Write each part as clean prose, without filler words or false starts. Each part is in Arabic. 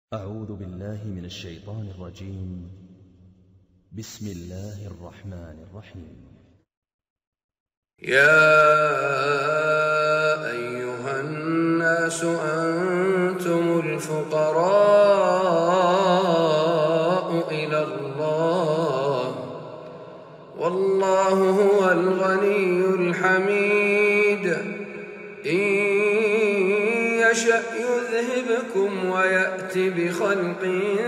أعوذ بالله من الشيطان الرجيم. بسم الله الرحمن الرحيم. يا أيها الناس أنتم الفقراء إلى الله والله هو الغني الحميد. إن يشأ يذهبكم ويأت بخلق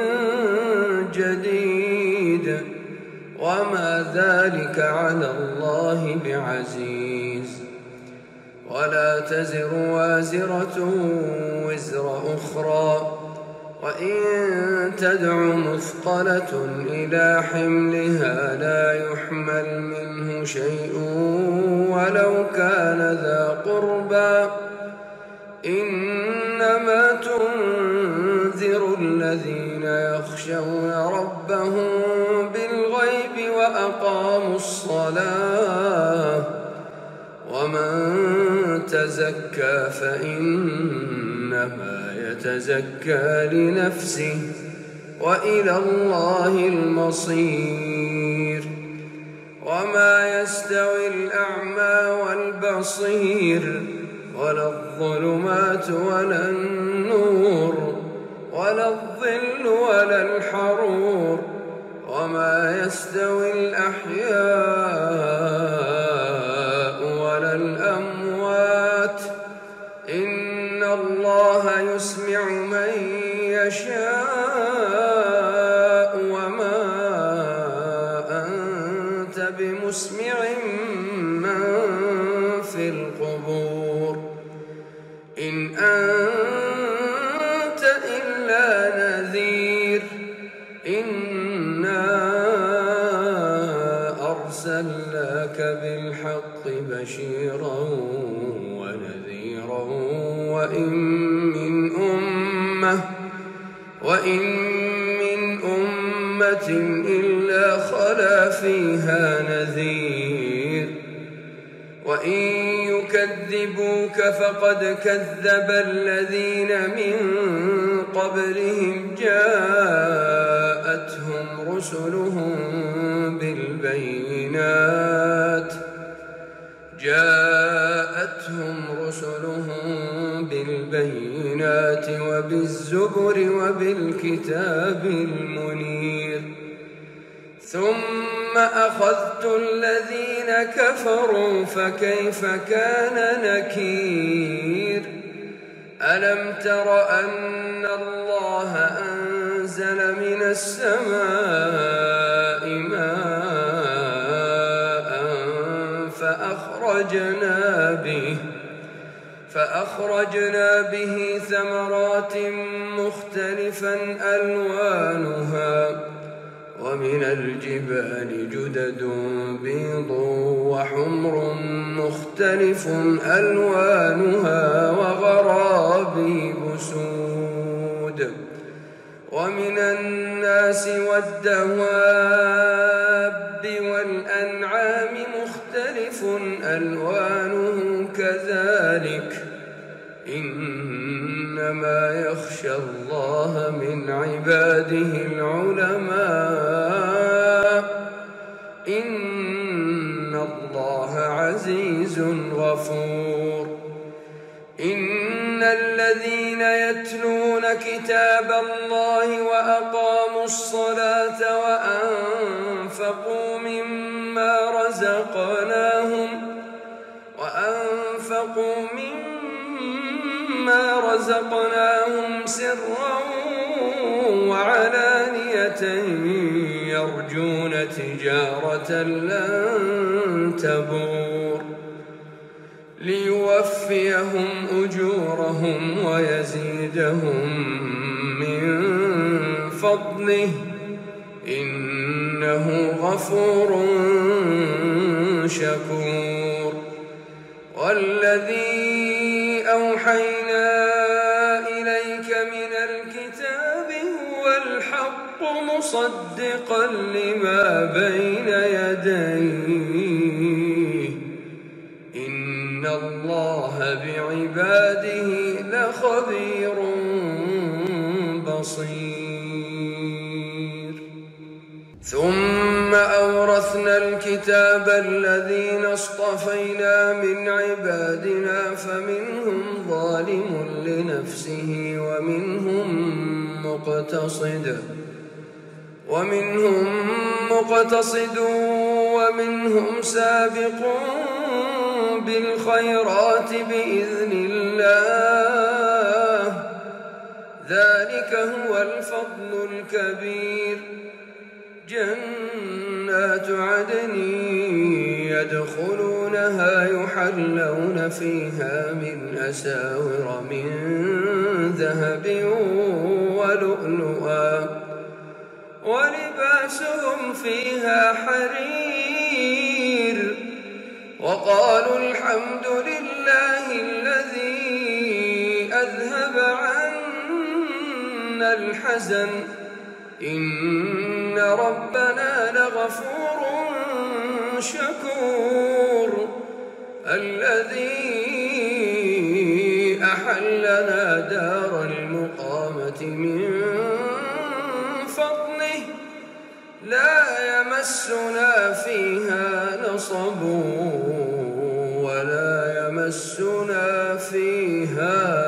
جديد وما ذلك على الله بعزيز. ولا تزر وازرة وزر أخرى، وإن تدع مثقلة إلى حملها لا يحمل منه شيء ولو كان ذا قربى. إنما تنذر الذين يخشون ربهم بالغيب وأقاموا الصلاة، ومن تزكى فإنما يتزكى لنفسه وإلى الله المصير. وما يستوي الأعمى والبصير ولا الظلمات ولا النور ولا الظل ولا الحرور، وما يستوي الأحياء ولا الأموات. إن الله يسمع من يشاء وما أنت بمسمع من في القبور. إن أنت إلا نذير. إنا أرسلناك بالحق بشيرا ونذيرا، وإن من أمة إلا خلا فيها نذير. وإن يكذبوك فقد كذب الذين من قبلهم جاءتهم رسلهم بالبينات وبالزبر وبالكتاب المنير. ثم أخذت الذين كفروا فكيف كان نكير. ألم تر أن الله أنزل من السماء ماء فأخرجنا به ثمرات مختلفا ألوانها، ومن الجبال جدد بيض وحمر مختلف ألوانها وغرابيب سود. ومن الناس والدواب والأنعام مختلف ألوانه كذلك. إنما يخشى الله من عباده العلماء. إن الله عزيز غفور. إن الذين يتلون كتاب الله وأقاموا الصلاة وأنفقوا مما رزقناهم سرا وعلانية يرجون تجارة لن تبور ليوفيهم أجورهم ويزيدهم من فضله إنه غفور شكور. والذي أوحينا إليك من الكتاب هو الحق مصدقا لما بين يديه. إن الله بعباده لخبير بصير. بصير. ثم أورثنا الكتاب الذين اصطفينا من عبادنا فمنهم ظالم لنفسه ومنهم مقتصد ومنهم سابق بالخيرات بإذن الله، ذلك هو الفضل الكبير. جنات عدن يدخلونها يحلون فيها من أساور من ذهب ولؤلؤا ولباسهم فيها حرير. وقالوا الحمد لله الذي أذهب عنا الحزن إن ربنا لغفور شكور. الذي أحلنا دار المقامة من فضله لا يمسنا فيها نصب ولا يمسنا فيها